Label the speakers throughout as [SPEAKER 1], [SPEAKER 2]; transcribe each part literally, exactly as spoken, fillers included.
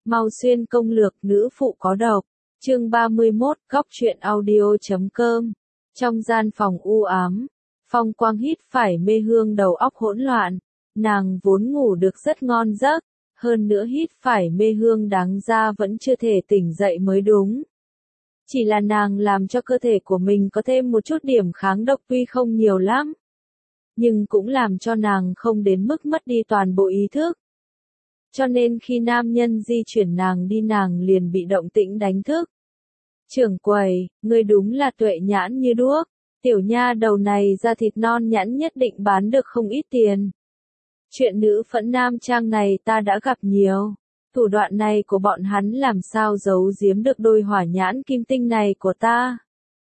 [SPEAKER 1] Mau xuyên công lược nữ phụ có độc. Chương ba mươi mốt, góc truyện audio chấm com. Trong gian phòng u ám, Phong Quang hít phải mê hương đầu óc hỗn loạn. Nàng vốn ngủ được rất ngon giấc, hơn nữa hít phải mê hương đáng ra vẫn chưa thể tỉnh dậy mới đúng. Chỉ là nàng làm cho cơ thể của mình có thêm một chút điểm kháng độc tuy không nhiều lắm, nhưng cũng làm cho nàng không đến mức mất đi toàn bộ ý thức. Cho nên khi nam nhân di chuyển nàng đi nàng liền bị động tĩnh đánh thức. Trưởng quầy, ngươi đúng là tuệ nhãn như đuốc, tiểu nha đầu này da thịt non nhẵn nhất định bán được không ít tiền. Chuyện nữ phẫn nam trang này ta đã gặp nhiều, thủ đoạn này của bọn hắn làm sao giấu giếm được đôi hỏa nhãn kim tinh này của ta.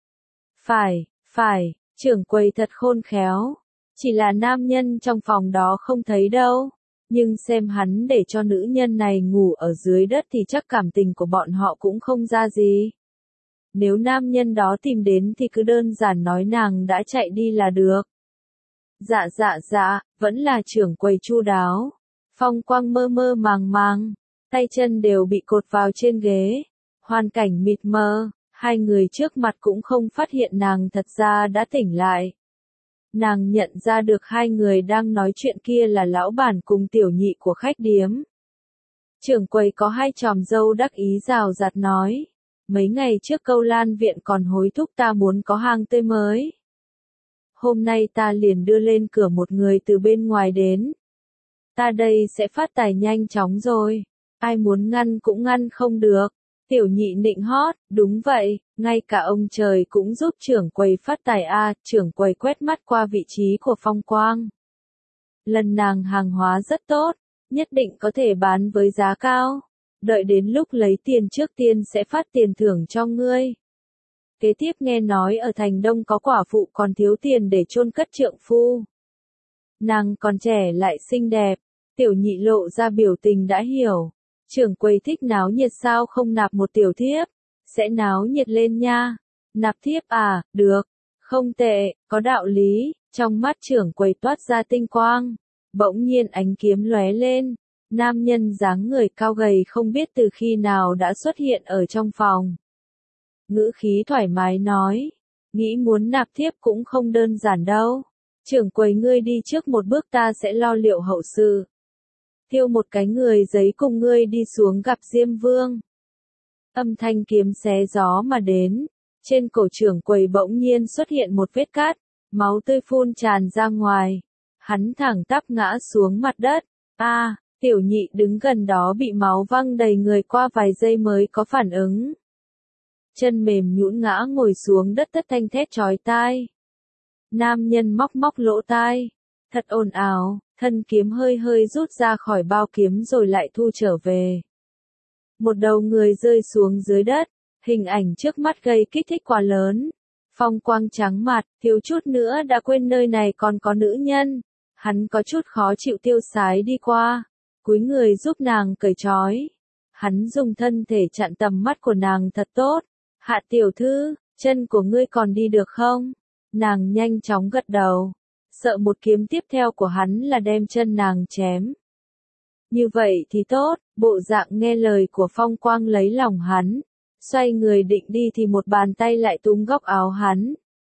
[SPEAKER 1] Phải, phải, trưởng quầy thật khôn khéo, chỉ là nam nhân trong phòng đó không thấy đâu. Nhưng xem hắn để cho nữ nhân này ngủ ở dưới đất thì chắc cảm tình của bọn họ cũng không ra gì. Nếu nam nhân đó tìm đến thì cứ đơn giản nói nàng đã chạy đi là được. Dạ dạ dạ, vẫn là trưởng quầy chu đáo. Phong Quang mơ mơ màng màng, tay chân đều bị cột vào trên ghế. Hoàn cảnh mịt mờ, hai người trước mặt cũng không phát hiện nàng thật ra đã tỉnh lại. Nàng nhận ra được hai người đang nói chuyện kia là lão bản cùng tiểu nhị của khách điếm. Trưởng quầy có hai chòm râu đắc ý rào rạt nói. Mấy ngày trước Câu Lan viện còn hối thúc ta muốn có hang tươi mới. Hôm nay ta liền đưa lên cửa một người từ bên ngoài đến. Ta đây sẽ phát tài nhanh chóng rồi. Ai muốn ngăn cũng ngăn không được. Tiểu nhị nịnh hót, đúng vậy, ngay cả ông trời cũng giúp trưởng quầy phát tài a. Trưởng quầy quét mắt qua vị trí của Phong Quang. Lần nàng hàng hóa rất tốt, nhất định có thể bán với giá cao. Đợi đến lúc lấy tiền trước tiên sẽ phát tiền thưởng cho ngươi. Kế tiếp nghe nói ở thành Đông có quả phụ còn thiếu tiền để chôn cất trượng phu. Nàng còn trẻ lại xinh đẹp, tiểu nhị lộ ra biểu tình đã hiểu. Trưởng quầy thích náo nhiệt sao không nạp một tiểu thiếp, sẽ náo nhiệt lên nha. Nạp thiếp à, được, không tệ, có đạo lý. Trong mắt trưởng quầy toát ra tinh quang, bỗng nhiên ánh kiếm lóe lên. Nam nhân dáng người cao gầy không biết từ khi nào đã xuất hiện ở trong phòng. Ngữ khí thoải mái nói, nghĩ muốn nạp thiếp cũng không đơn giản đâu. Trưởng quầy ngươi đi trước một bước ta sẽ lo liệu hậu sự. Thiêu một cái người giấy cùng ngươi đi xuống gặp Diêm Vương. Âm thanh kiếm xé gió mà đến, trên cổ trưởng quầy bỗng nhiên xuất hiện một vết cắt, máu tươi phun tràn ra ngoài. Hắn thẳng tắp ngã xuống mặt đất. A, à, tiểu nhị đứng gần đó bị máu văng đầy người qua vài giây mới có phản ứng. Chân mềm nhũn ngã ngồi xuống đất thất thanh thét chói tai. Nam nhân móc móc lỗ tai, thật ồn ào. Thân kiếm hơi hơi rút ra khỏi bao kiếm rồi lại thu trở về. Một đầu người rơi xuống dưới đất, hình ảnh trước mắt gây kích thích quá lớn. Phong Quang trắng mặt, thiếu chút nữa đã quên nơi này còn có nữ nhân. Hắn có chút khó chịu tiêu sái đi qua, cúi người giúp nàng cởi trói. Hắn dùng thân thể chặn tầm mắt của nàng thật tốt. Hạ tiểu thư, chân của ngươi còn đi được không? Nàng nhanh chóng gật đầu. Sợ một kiếm tiếp theo của hắn là đem chân nàng chém. Như vậy thì tốt, bộ dạng nghe lời của Phong Quang lấy lòng hắn. Xoay người định đi thì một bàn tay lại túm góc áo hắn.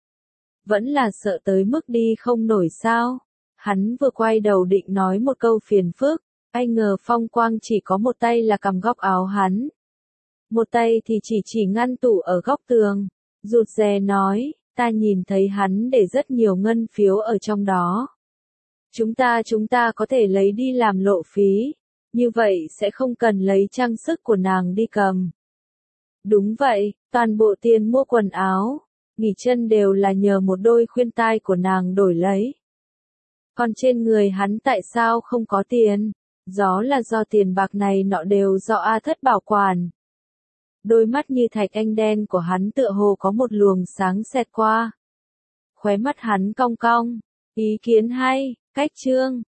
[SPEAKER 1] Vẫn là sợ tới mức đi không nổi sao. Hắn vừa quay đầu định nói một câu phiền phức, ai ngờ Phong Quang chỉ có một tay là cầm góc áo hắn. Một tay thì chỉ chỉ ngăn tủ ở góc tường. Rụt rè nói. Ta nhìn thấy hắn để rất nhiều ngân phiếu ở trong đó. Chúng ta chúng ta có thể lấy đi làm lộ phí. Như vậy sẽ không cần lấy trang sức của nàng đi cầm. Đúng vậy, toàn bộ tiền mua quần áo, nghỉ chân đều là nhờ một đôi khuyên tai của nàng đổi lấy. Còn trên người hắn tại sao không có tiền? Gió là do tiền bạc này nọ đều do A Thất bảo quản. Đôi mắt như thạch anh đen của hắn tựa hồ có một luồng sáng xẹt qua. Khóe mắt hắn cong cong. Ý kiến hay, cách chương.